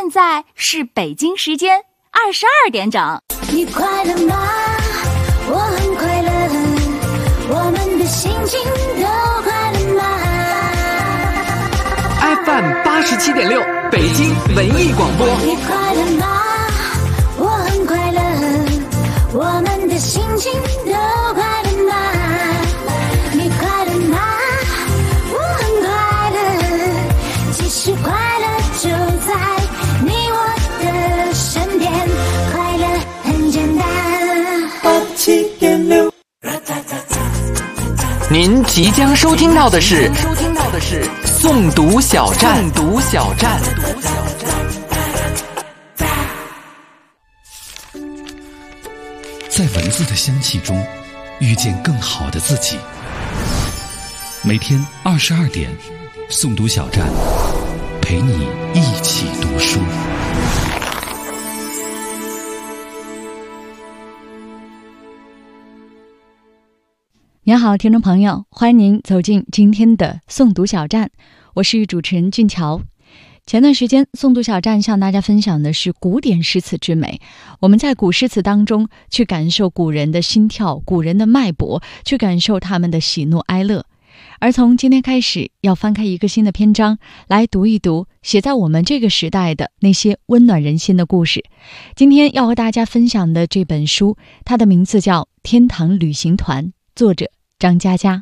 现在是北京时间22点整。 你快乐吗？我很快乐，我们的心情都快乐吗？ FM 87.6北京文艺广播。 你快乐吗？我很快乐，我们的心情都快乐吗？你快乐吗？我很快乐，其实快乐就在你我的身边，快乐很简单。87.6。 您即将收听到的是诵读小站。 在文字的香气中遇见更好的自己。每天22点，诵读小站陪你一起读书。 您好，听众朋友，欢迎您走进今天的诵读小站，我是主持人俊乔。前段时间诵读小站向大家分享的是古典诗词之美，我们在古诗词当中去感受古人的心跳，古人的脉搏，去感受他们的喜怒哀乐。而从今天开始，要翻开一个新的篇章，来读一读写在我们这个时代的那些温暖人心的故事。今天要和大家分享的这本书，它的名字叫《天堂旅行团》，作者张嘉佳。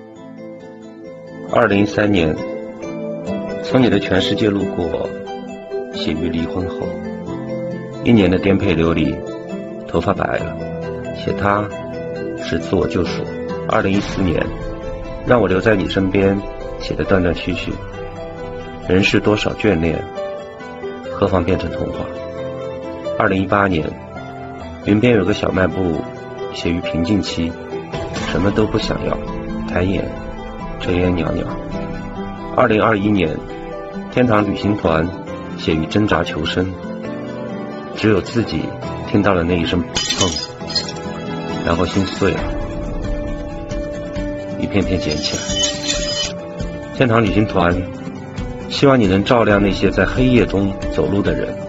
2013年，从你的全世界路过，写于离婚后，1年的颠沛流离，头发白了，写它是自我救赎。2014年，让我留在你身边，写的断断续续，人世多少眷恋，何妨变成童话。2018年，云边有个小卖部，写于平静期，什么都不想要，抬眼炊烟袅袅。2021年，天堂旅行团写于挣扎求生，只有自己听到了那一声砰，然后心碎了，一片片捡起来。天堂旅行团希望你能照亮那些在黑夜中走路的人。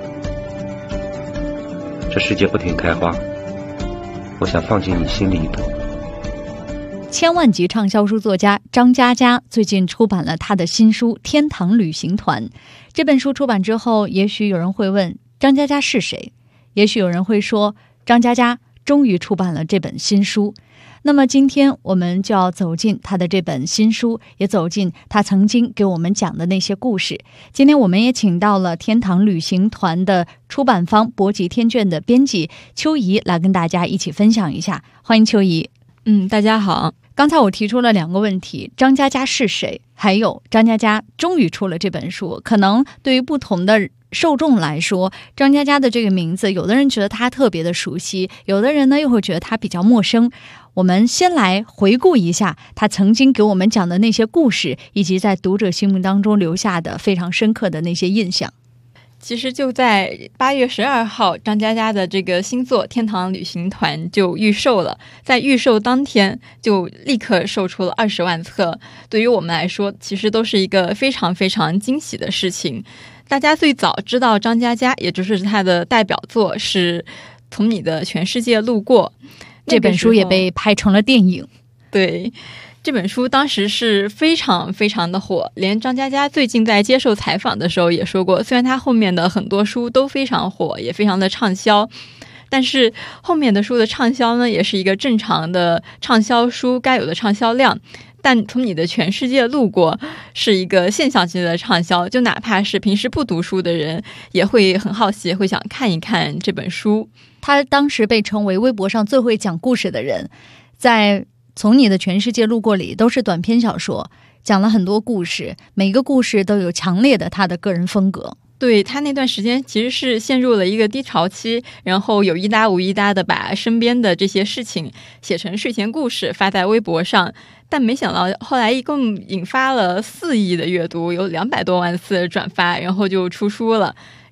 这世界不停开花，我想放进你心里一朵。 千万级畅销书作家张嘉佳最近出版了他的新书《天堂旅行团》。这本书出版之后，也许有人会问张嘉佳是谁，也许有人会说张嘉佳终于出版了这本新书。那么今天我们就要走进他的这本新书，也走进他曾经给我们讲的那些故事。今天我们也请到了天堂旅行团的出版方博极天卷的编辑秋怡来跟大家一起分享一下。欢迎秋怡。 大家好。 刚才我提出了2个问题，张嘉佳是谁，还有张嘉佳终于出了这本书。可能对于不同的受众来说，张嘉佳的这个名字，有的人觉得他特别的熟悉，有的人呢又会觉得他比较陌生。我们先来回顾一下他曾经给我们讲的那些故事，以及在读者心目当中留下的非常深刻的那些印象。 其实就在8月12号，张嘉佳的这个新作《天堂旅行团》就预售了，在预售当天就立刻售出了20万册。对于我们来说，其实都是一个非常非常惊喜的事情。大家最早知道张嘉佳，也就是他的代表作是《从你的全世界路过》， 这本书也被拍成了电影。 对，这本书当时是非常非常的火，连张嘉佳最近在接受采访的时候也说过，虽然他后面的很多书都非常火，也非常的畅销，但是后面的书的畅销呢，也是一个正常的畅销书该有的畅销量。但从你的全世界路过是一个现象级的畅销，就哪怕是平时不读书的人也会很好奇，会想看一看这本书。 他当时被称为微博上最会讲故事的人，在从你的全世界路过里都是短篇小说，讲了很多故事，每个故事都有强烈的他的个人风格。 对，他那段时间其实是陷入了一个低潮期，然后有一搭无一搭的把身边的这些事情写成睡前故事发在微博上，但没想到后来一共引发了4亿的阅读，有200多万次转发，然后就出书了。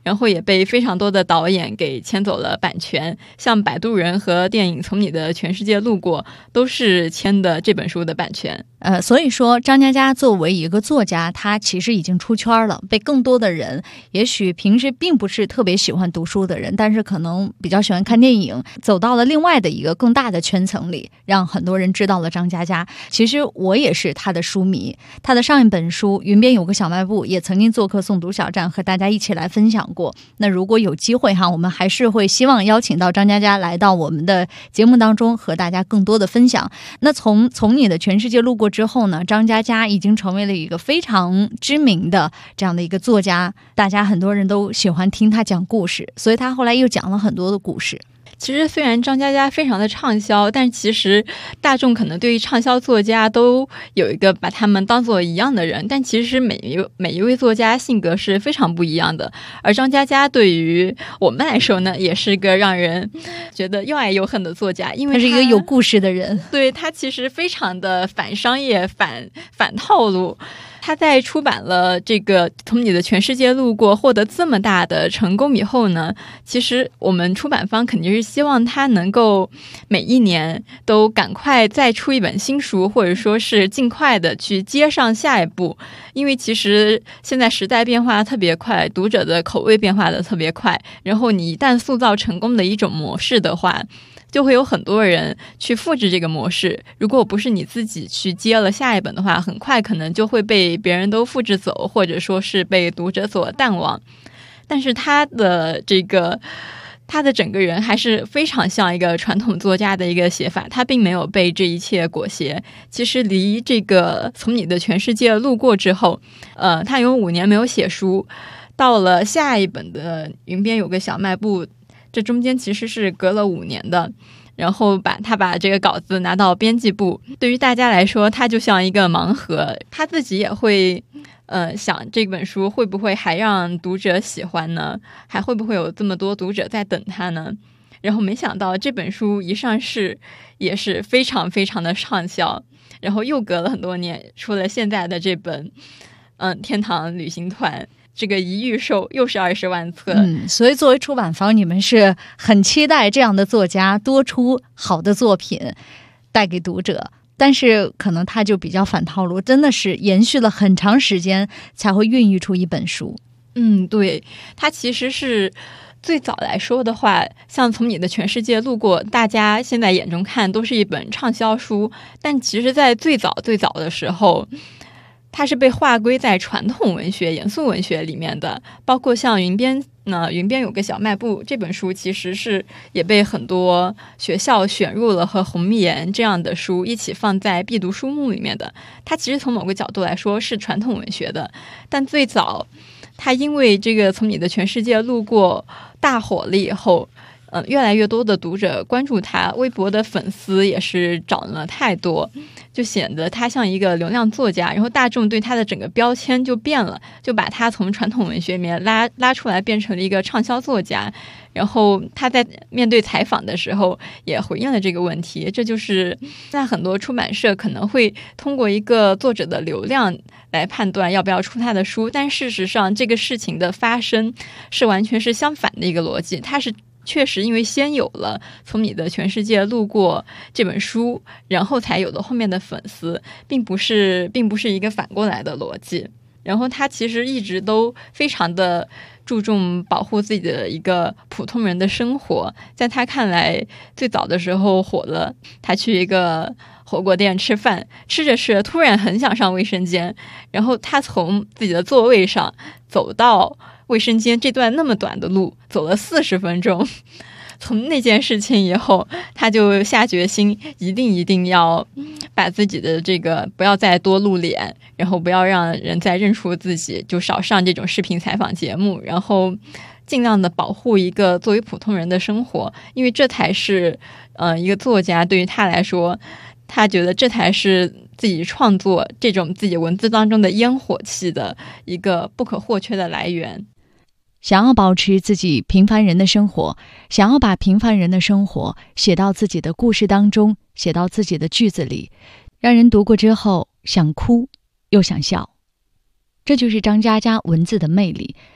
然后也被非常多的导演给签走了版权，像《摆渡人》和电影《从你的全世界路过》都是签的这本书的版权。 所以说张嘉佳作为一个作家，他其实已经出圈了，被更多的人，也许平时并不是特别喜欢读书的人，但是可能比较喜欢看电影，走到了另外的一个更大的圈层里，让很多人知道了张嘉佳。其实我也是他的书迷，他的上一本书《云边有个小卖部》也曾经做客诵读小站，和大家一起来分享过。那如果有机会我们还是会希望邀请到张嘉佳来到我们的节目当中，和大家更多的分享。那从你的全世界路过之后呢，张嘉佳已经成为了一个非常知名的这样的一个作家，大家很多人都喜欢听他讲故事，所以他后来又讲了很多的故事。 其实虽然张嘉佳非常的畅销，但其实大众可能对于畅销作家都有一个把他们当做一样的人，但其实每一位作家性格是非常不一样的。而张嘉佳对于我们来说呢，也是个让人觉得又爱又恨的作家，因为他是一个有故事的人。 对，他其实非常的反商业、反套路。他在出版了这个《从你的全世界路过》获得这么大的成功以后呢，其实我们出版方肯定是希望他能够每一年都赶快再出一本新书，或者说是尽快的去接上下一步。因为其实现在时代变化特别快，读者的口味变化的特别快，然后你一旦塑造成功的一种模式的话，就会有很多人去复制这个模式。如果不是你自己去接了下一本的话，很快可能就会被别人都复制走，或者说是被读者所淡忘。但是他的整个人还是非常像一个传统作家的一个写法，他并没有被这一切裹挟。其实离这个从你的全世界路过之后，他有5年没有写书，到了下一本的云边有个小卖部，这中间其实是隔了5年的。然后他把这个稿子拿到编辑部，对于大家来说他就像一个盲盒，他自己也会想这本书会不会还让读者喜欢呢，还会不会有这么多读者在等他呢。然后没想到这本书一上市也是非常非常的畅销，然后又隔了很多年出了现在的这本天堂旅行团，这个一预售又是20万册。 所以作为出版方，你们是很期待这样的作家多出好的作品带给读者，但是可能他就比较反套路，真的是延续了很长时间才会孕育出一本书。 对，他其实是最早来说的话，像从你的全世界路过，大家现在眼中看都是一本畅销书，但其实在最早的时候，它是被划归在传统文学、严肃文学里面的。包括像云边有个小卖部这本书，其实是也被很多学校选入了和红颜这样的书一起放在必读书目里面的。它其实从某个角度来说是传统文学的，但最早它因为这个从你的全世界路过大火了以后，越来越多的读者关注他，微博的粉丝也是涨了太多，就显得他像一个流量作家，然后大众对他的整个标签就变了，就把他从传统文学里面拉出来，变成了一个畅销作家。然后他在面对采访的时候也回应了这个问题，这就是现在很多出版社可能会通过一个作者的流量来判断要不要出他的书，但事实上这个事情的发生是完全是相反的一个逻辑。它是确实因为先有了从你的全世界路过这本书，然后才有了后面的粉丝，并不是一个反过来的逻辑。然后他其实一直都非常的注重保护自己的一个普通人的生活。在他看来，最早的时候火了，他去一个火锅店吃饭，吃着吃着突然很想上卫生间，然后他从自己的座位上走到卫生间这段那么短的路走了40分钟。从那件事情以后，他就下决心一定要把自己的这个不要再多露脸，然后不要让人再认出自己，就少上这种视频采访节目，然后尽量的保护一个作为普通人的生活。因为这才是一个作家对于他来说，他觉得这才是自己创作这种自己文字当中的烟火气的一个不可或缺的来源。 想要保持自己平凡人的生活，想要把平凡人的生活写到自己的故事当中，写到自己的句子里，让人读过之后想哭又想笑。这就是张嘉佳文字的魅力，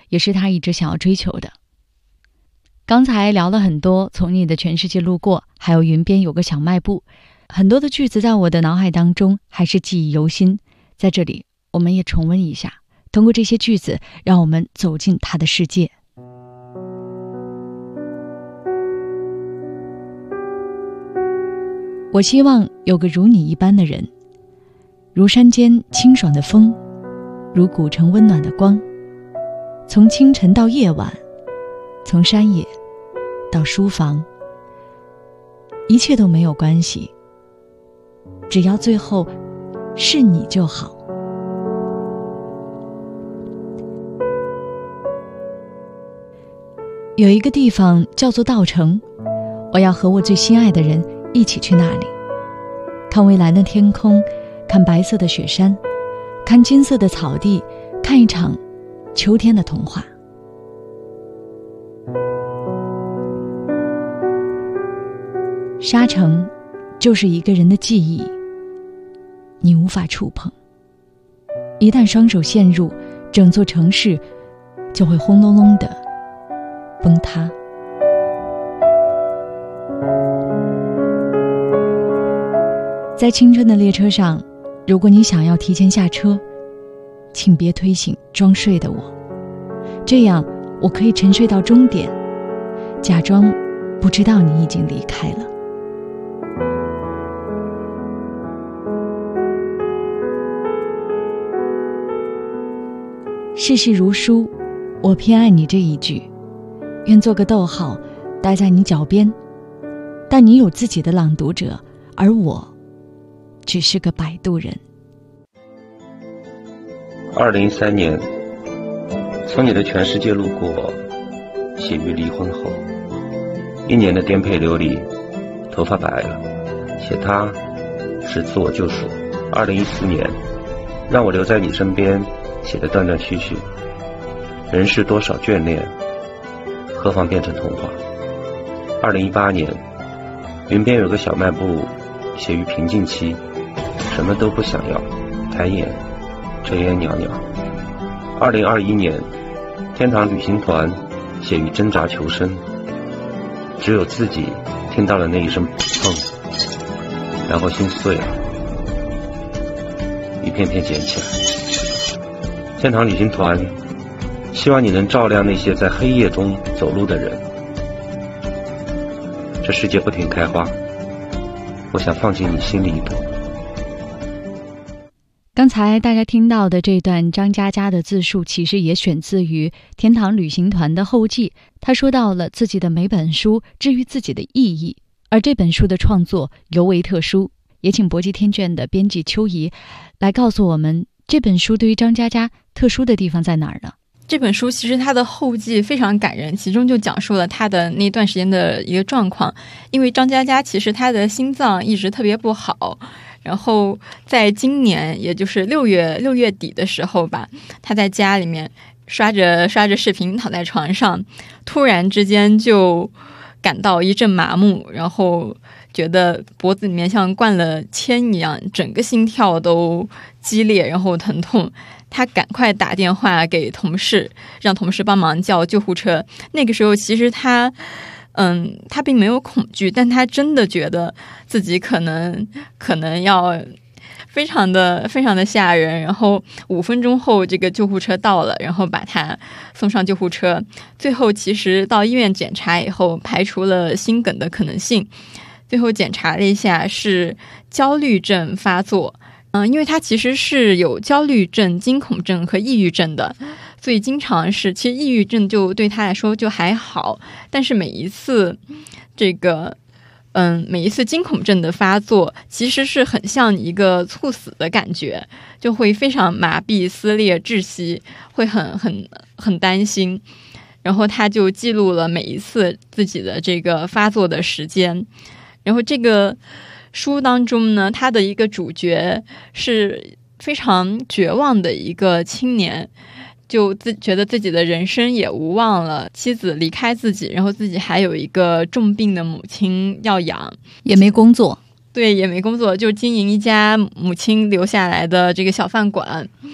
也是他一直想要追求的。刚才聊了很多，从你的全世界路过，还有云边有个小卖部，很多的句子在我的脑海当中还是记忆犹新。在这里我们也重温一下，通过这些句子让我们走进他的世界。我希望有个如你一般的人，如山间清爽的风，如古城温暖的光，从清晨到夜晚，从山野到书房，一切都没有关系，只要最后是你就好。有一个地方叫做稻城，我要和我最心爱的人一起去那里，看蔚蓝的天空，看白色的雪山，看金色的草地，看一场秋天的童话。沙城就是一个人的记忆，你无法触碰，一旦双手陷入，整座城市就会轰隆隆地崩塌。在青春的列车上，如果你想要提前下车，请别推醒装睡的我，这样我可以沉睡到终点，假装不知道你已经离开了。世事如书，我偏爱你这一句，愿做个逗号，待在你脚边，但你有自己的朗读者，而我只是个摆渡人。 2013年，从你的全世界路过，写于离婚后，1年的颠沛流离，头发白了，写它是自我救赎。2014年，让我留在你身边，写的断断续续，人世多少眷恋，何妨变成童话。2018年，云边有个小卖部，写于平静期，什么都不想要，抬眼炊烟袅袅。2021年，天堂旅行团，写于挣扎求生，只有自己听到了那一声砰，然后心碎了，一片片捡起来。天堂旅行团，希望你能照亮那些在黑夜中走路的人。这世界不停开花，我想放进你心里一朵。 刚才大家听到的这段张嘉佳的自述，其实也选自于天堂旅行团的后记。他说到了自己的每本书至于自己的意义，而这本书的创作尤为特殊。也请博济天卷的编辑邱怡来告诉我们，这本书对于张嘉佳特殊的地方在哪儿呢？ 这本书其实它的后记非常感人，其中就讲述了他的那段时间的一个状况。因为张嘉佳其实他的心脏一直特别不好，然后在今年也就是六月底的时候吧，他在家里面刷着视频，躺在床上，突然之间就感到一阵麻木，然后觉得脖子里面像灌了铅一样，整个心跳都激烈，然后疼痛。他赶快打电话给同事，让同事帮忙叫救护车。那个时候其实他并没有恐惧，但他真的觉得自己可能要非常的吓人。然后5分钟后，这个救护车到了，然后把他送上救护车。最后其实到医院检查以后，排除了心梗的可能性。最后检查了一下，是焦虑症发作。因为他其实是有焦虑症、惊恐症和抑郁症的，所以经常是，其实抑郁症就对他来说就还好，但是每一次惊恐症的发作，其实是很像一个猝死的感觉，就会非常麻痹、撕裂、窒息，会很担心。然后他就记录了每一次自己的这个发作的时间。然后这个书当中呢，他的一个主角是非常绝望的一个青年，就觉得自己的人生也无望了，妻子离开自己，然后自己还有一个重病的母亲要养， 也没工作。 对，也没工作，就经营一家母亲留下来的这个小饭馆，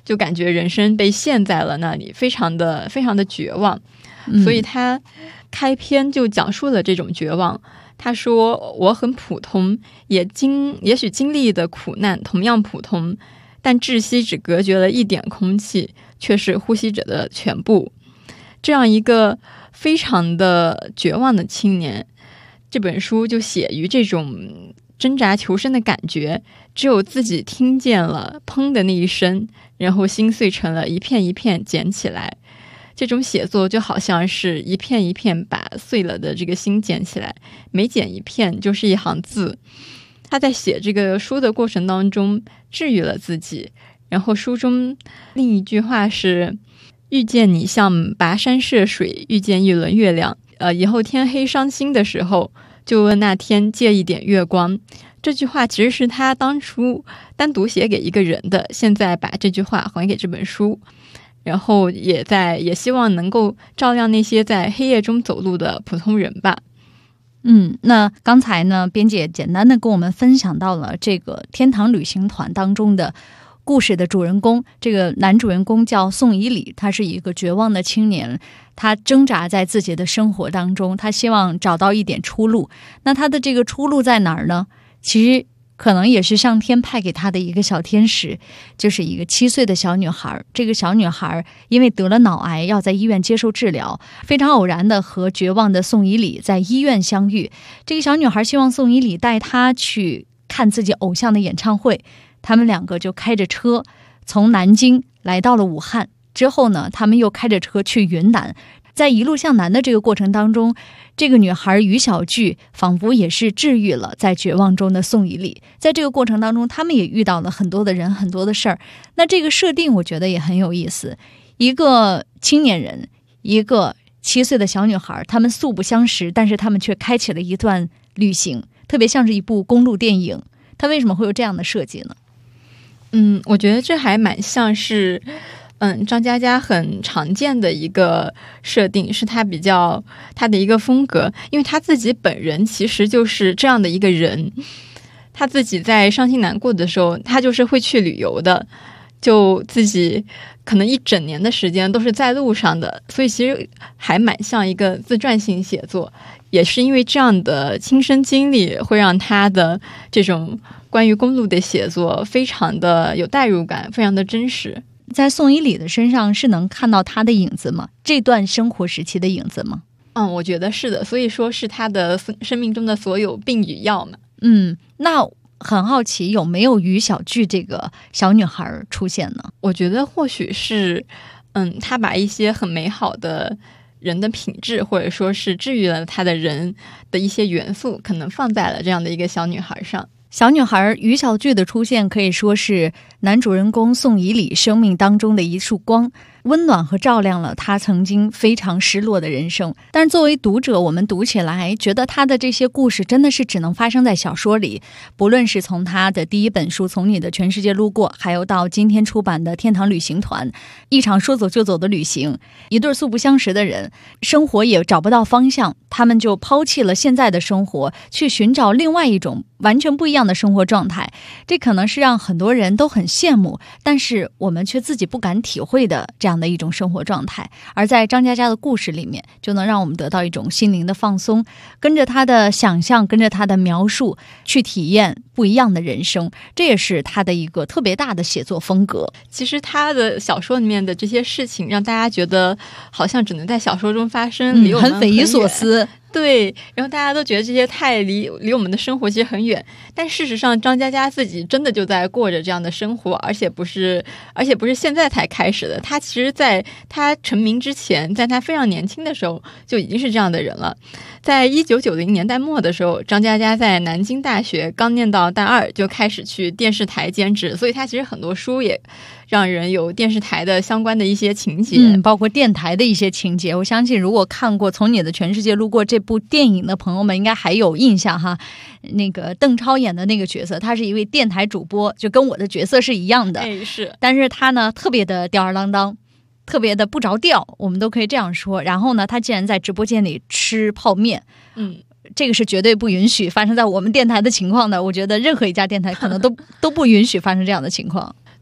就感觉人生被陷在了那里，非常的绝望。所以他开篇就讲述了这种绝望。他说我很普通，也许经历的苦难同样普通，但窒息只隔绝了一点空气，却是呼吸者的全部。这样一个非常的绝望的青年，这本书就写于这种挣扎求生的感觉，只有自己听见了砰的那一声，然后心碎成了一片一片捡起来。这种写作就好像是一片一片把碎了的这个心捡起来，每捡一片就是一行字。他在写这个书的过程当中治愈了自己。然后书中另一句话是，遇见你像跋山涉水遇见一轮月亮，以后天黑伤心的时候就问那天借一点月光。这句话其实是他当初单独写给一个人的，现在把这句话还给这本书，然后也希望能够照亮那些在黑夜中走路的普通人吧。 那刚才呢，编姐简单的跟我们分享到了这个天堂旅行团当中的故事的主人公，这个男主人公叫宋以礼，他是一个绝望的青年，他挣扎在自己的生活当中，他希望找到一点出路。那他的这个出路在哪儿呢？其实可能也是上天派给他的一个小天使，就是一个7岁的小女孩。这个小女孩因为得了脑癌，要在医院接受治疗，非常偶然的和绝望的宋以礼在医院相遇。这个小女孩希望宋以礼带她去看自己偶像的演唱会，他们两个就开着车从南京来到了武汉，之后呢，他们又开着车去云南。在一路向南的这个过程当中，这个女孩于小巨仿佛也是治愈了在绝望中的宋以礼。在这个过程当中，他们也遇到了很多的人，很多的事儿。那这个设定我觉得也很有意思，一个青年人，一个7岁的小女孩，他们素不相识，但是他们却开启了一段旅行，特别像是一部公路电影。他为什么会有这样的设计呢？ 我觉得这还蛮像是张嘉佳很常见的一个设定，是他的一个风格。因为他自己本人其实就是这样的一个人，他自己在伤心难过的时候，他就是会去旅游的，就自己可能一整年的时间都是在路上的，所以其实还蛮像一个自传性写作。也是因为这样的亲身经历，会让他的这种关于公路的写作非常的有代入感，非常的真实。 在宋以礼的身上是能看到他的影子吗？这段生活时期的影子吗？ 我觉得是的，所以说是他的生命中的所有病与药嘛。 那很好奇有没有于小巨这个小女孩出现呢？ 我觉得或许是他把一些很美好的人的品质，或者说是治愈了他的人的一些元素，可能放在了这样的一个小女孩上。 小女孩于小巨的出现可以说是男主人公宋以礼生命当中的一束光，温暖和照亮了他曾经非常失落的人生。但是作为读者，我们读起来觉得他的这些故事真的是只能发生在小说里，不论是从他的第一本书《从你的全世界路过》，还有到今天出版的《天堂旅行团》，一场说走就走的旅行，一对素不相识的人，生活也找不到方向，他们就抛弃了现在的生活，去寻找另外一种完全不一样的生活状态。这可能是让很多人都很羡慕，但是我们却自己不敢体会的这样的一种生活状态。而在张嘉佳的故事里面，就能让我们得到一种心灵的放松，跟着他的想象，跟着他的描述去体验不一样的人生。这也是他的一个特别大的写作风格。 其实他的小说里面的这些事情让大家觉得好像只能在小说中发生，离我们很匪夷所思。 对，然后大家都觉得这些太离我们的生活其实很远，但事实上张嘉佳自己真的就在过着这样的生活，而且不是现在才开始的。他其实在他成名之前，在他非常年轻的时候就已经是这样的人了。在1990年代末的时候，张嘉佳在南京大学刚念到大2就开始去电视台兼职，所以他其实很多书也让人有电视台的相关的一些情节， 包括电台的一些情节。我相信如果看过《从你的全世界路过》这部电影的朋友们应该还有印象哈。那个邓超演的那个角色，他是一位电台主播，就跟我的角色是一样的。 是。但是他呢特别的吊儿郎当，特别的不着调，我们都可以这样说。然后呢，他竟然在直播间里吃泡面，这个是绝对不允许发生在我们电台的情况的。我觉得任何一家电台可能都不允许发生这样的情况。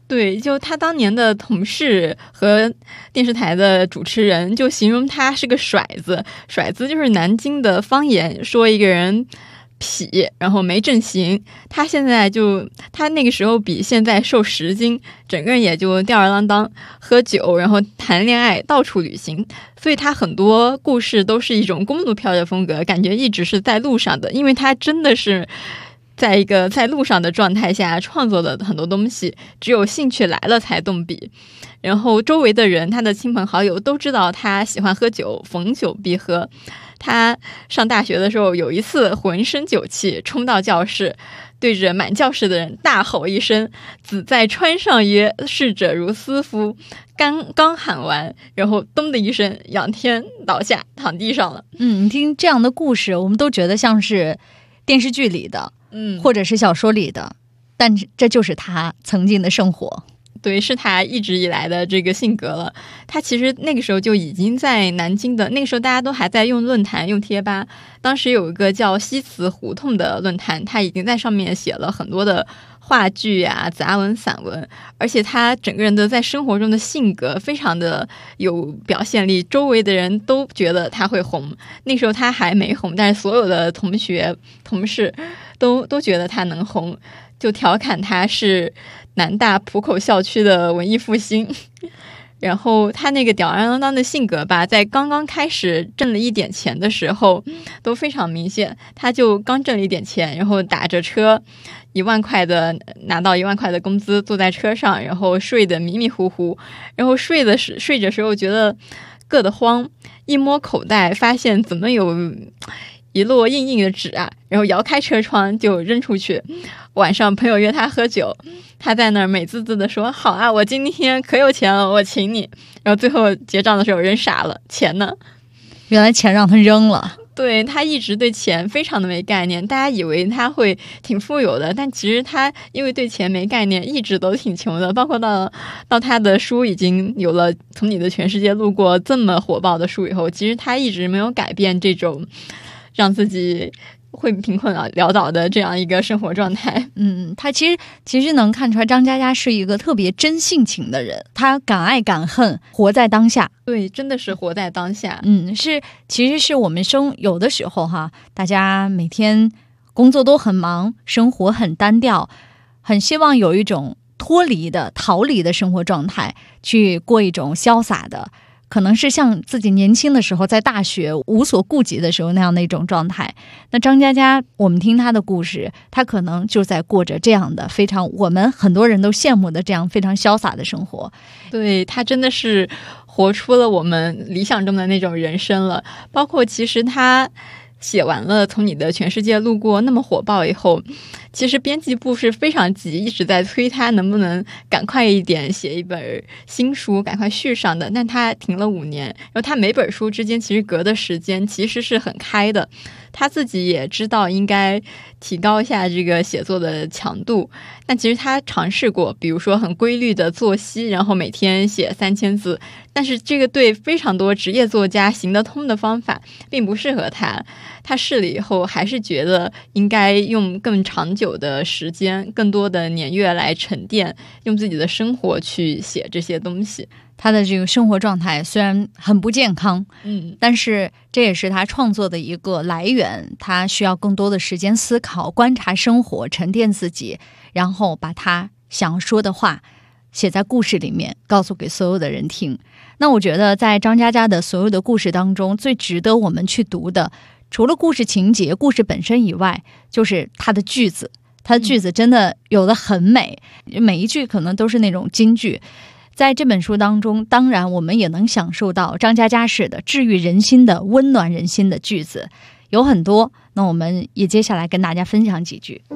对，就他当年的同事和电视台的主持人就形容他是个甩子，甩子就是南京的方言，说一个人痞，然后没正形。他那个时候比现在瘦10斤，整个人也就吊儿郎当，喝酒，然后谈恋爱，到处旅行。所以他很多故事都是一种公路漂的风格，感觉一直是在路上的，因为他真的是在一个在路上的状态下创作的很多东西，只有兴趣来了才动笔。然后周围的人，他的亲朋好友都知道他喜欢喝酒，逢酒必喝。他上大学的时候，有一次浑身酒气冲到教室，对着满教室的人大吼一声：“子在川上曰，逝者如斯夫。”刚喊完，然后咚的一声，仰天倒下，躺地上了。 你听这样的故事，我们都觉得像是电视剧里的，或者是小说里的，但这就是他曾经的生活。 对，是他一直以来的这个性格了。他其实那个时候就已经在南京的，那个时候大家都还在用论坛、用贴吧。当时有一个叫西祠胡同的论坛，他已经在上面写了很多的话剧啊、杂文、散文，而且他整个人的在生活中的性格非常的有表现力，周围的人都觉得他会红。那时候他还没红，但是所有的同学、同事都觉得他能红，就调侃他是南大浦口校区的文艺复兴。然后他那个吊儿郎当的性格吧，在刚刚开始挣了一点钱的时候都非常明显。他就刚挣了一点钱，然后打着车1万块的，拿到1万块的工资，坐在车上，然后睡得迷迷糊糊，然后睡着时候觉得硌得慌，一摸口袋发现怎么有一摞硬硬的纸啊，然后摇开车窗就扔出去。晚上朋友约他喝酒，他在那儿美滋滋的说：“好啊，我今天可有钱了，我请你。”然后最后结账的时候人傻了，钱呢？ 原来钱让他扔了。 对，他一直对钱非常的没概念，大家以为他会挺富有的，但其实他因为对钱没概念，一直都挺穷的。包括到他的书已经有了《从你的全世界路过》这么火爆的书以后，其实他一直没有改变这种让自己会贫困潦倒的这样一个生活状态。 他其实能看出来张嘉佳是一个特别真性情的人，他敢爱敢恨，活在当下。 对，真的是活在当下。 其实是我们有的时候哈，大家每天工作都很忙，生活很单调，很希望有一种脱离的、逃离的生活状态，去过一种潇洒的，可能是像自己年轻的时候在大学无所顾忌的时候那样的一种状态。那张嘉佳，我们听他的故事，他可能就在过着这样的非常我们很多人都羡慕的这样非常潇洒的生活。 对，他真的是活出了我们理想中的那种人生了。包括其实他写完了《从你的全世界路过》那么火爆以后，其实编辑部是非常急，一直在催他能不能赶快一点写一本新书，赶快续上的。但他停了5年，然后他每本书之间其实隔的时间其实是很开的，他自己也知道应该提高一下这个写作的强度。但其实他尝试过，比如说很规律的作息，然后每天写3000字，但是这个对非常多职业作家行得通的方法并不适合他。他试了以后还是觉得应该用更长久的时间，更多的年月来沉淀，用自己的生活去写这些东西。 他的这个生活状态虽然很不健康，但是这也是他创作的一个来源。他需要更多的时间思考、观察生活、沉淀自己，然后把他想说的话写在故事里面，告诉给所有的人听。那我觉得在张嘉佳的所有的故事当中，最值得我们去读的，除了故事情节、故事本身以外，就是他的句子。他的句子真的有的很美，每一句可能都是那种金句。在这本书当中，当然我们也能享受到张嘉佳式的治愈人心的、温暖人心的句子有很多。那我们也接下来跟大家分享几句。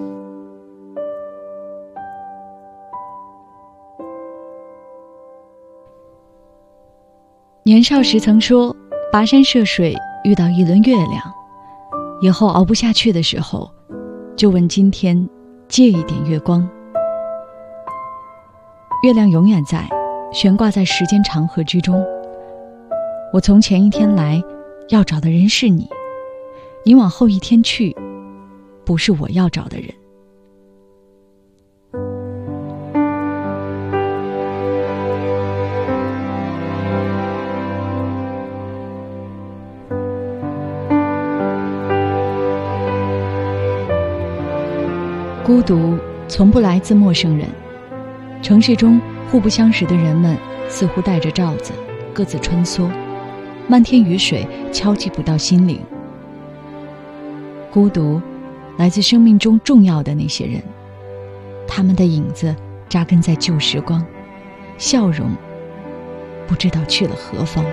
年少时曾说，跋山涉水遇到一轮月亮，以后熬不下去的时候，就问今天借一点月光。月亮永远在，悬挂在时间长河之中。我从前一天来，要找的人是你，你往后一天去，不是我要找的人。 孤独从不来自陌生人，城市中互不相识的人们似乎戴着罩子，各自穿梭，漫天雨水敲击不到心灵。孤独来自生命中重要的那些人，他们的影子扎根在旧时光，笑容不知道去了何方。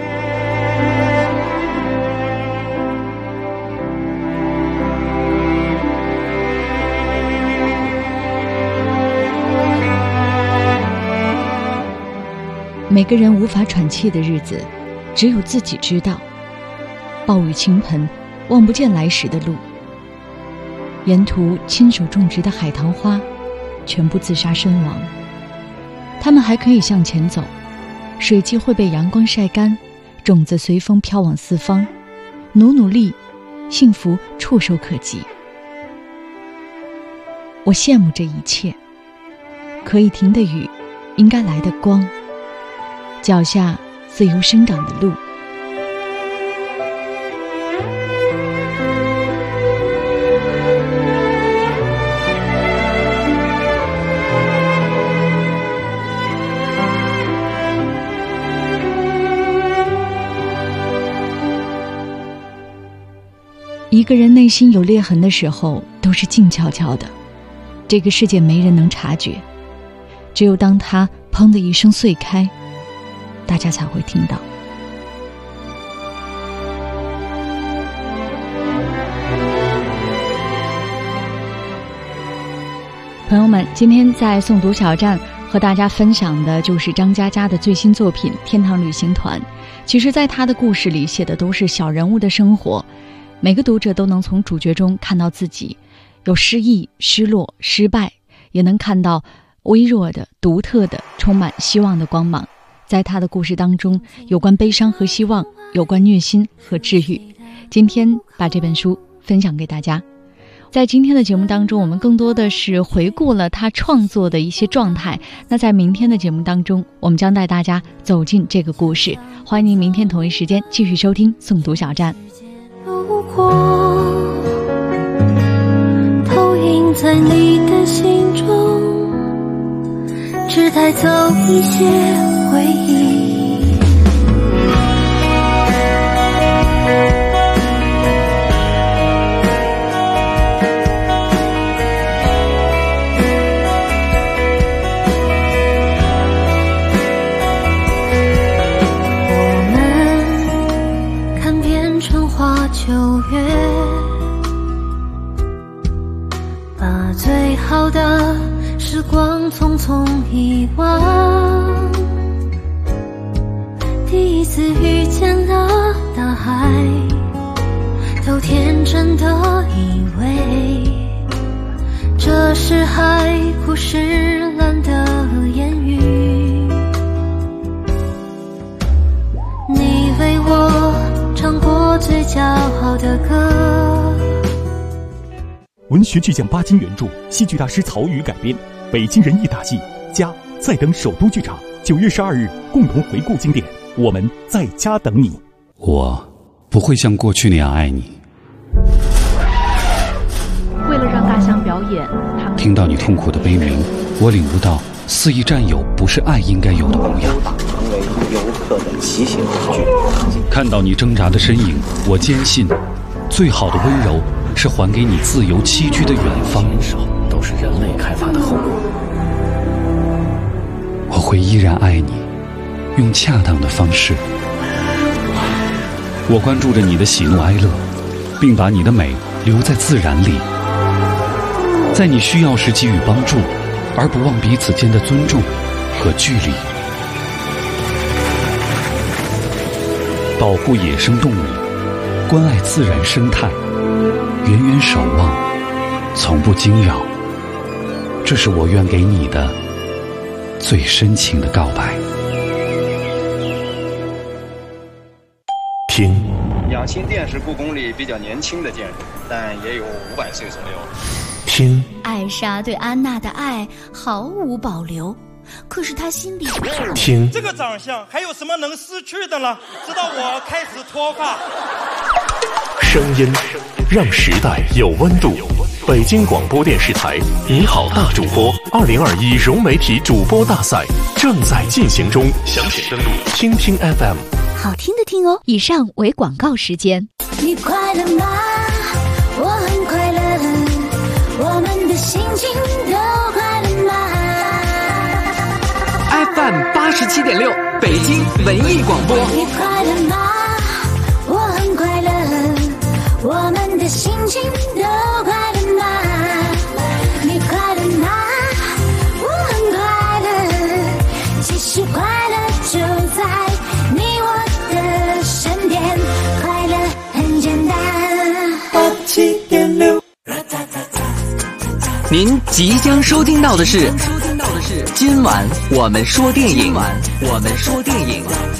每个人无法喘气的日子，只有自己知道。暴雨倾盆，望不见来时的路。沿途亲手种植的海棠花，全部自杀身亡。它们还可以向前走，水迹会被阳光晒干，种子随风飘往四方。努力，幸福触手可及。我羡慕这一切，可以停的雨，应该来的光，脚下自由生长的路。一个人内心有裂痕的时候，都是静悄悄的，这个世界没人能察觉，只有当它砰的一声碎开，大家才会听到。朋友们，今天在诵读小站和大家分享的就是张嘉佳的最新作品《天堂旅行团》。其实在他的故事里写的都是小人物的生活，每个读者都能从主角中看到自己，有失意、失落、失败，也能看到微弱的、独特的、充满希望的光芒。在他的故事当中，有关悲伤和希望，有关虐心和治愈。今天把这本书分享给大家。在今天的节目当中，我们更多的是回顾了他创作的一些状态。那在明天的节目当中，我们将带大家走进这个故事。欢迎您明天同一时间继续收听诵读小站。 路过，投影在你的心中，只带走一些回忆。9月，把最好的时光匆匆遗忘。第一次遇见了大海，都天真的以为这是海枯石烂的言语。你为我唱过最骄傲的歌。 文学巨匠巴金原著，戏剧大师曹禺改编，北京人艺大戏家在等首都剧场9月12日共同回顾经典，我们在家等你。 我不会像过去那样爱你。 为了让大象表演，他们听到你痛苦的悲鸣，我领悟到肆意占有不是爱应该有的模样。 成为游客的骑行工具。 看到你挣扎的身影，我坚信最好的温柔是还给你自由栖居的远方。 都是人类开发的后果。 我会依然爱你，用恰当的方式。我关注着你的喜怒哀乐，并把你的美留在自然里，在你需要时给予帮助，而不忘彼此间的尊重和距离。保护野生动物，关爱自然生态，远远守望，从不惊扰。这是我愿给你的最深情的告白。 听， 养心殿是故宫里比较年轻的建筑，但也有500岁左右。 听， 艾莎对安娜的爱毫无保留，可是她心里听， 这个长相还有什么能失去的呢？直到我开始脱发。 声音让时代有温度， 北京广播电视台你好大主播2021融媒体主播大赛正在进行中，详情登录听听 FM。 好听的听哦。以上为广告时间。 你快乐吗？我很快乐，我们的心情都快乐吗？ FM 87.6北京文艺广播。 你快乐吗？我很快乐，我们的心情都快乐吗？你快乐吗？我很快乐，其实快乐就在你我的身边，快乐很简单。87.6。 您即将收听到的是今晚我们说电影。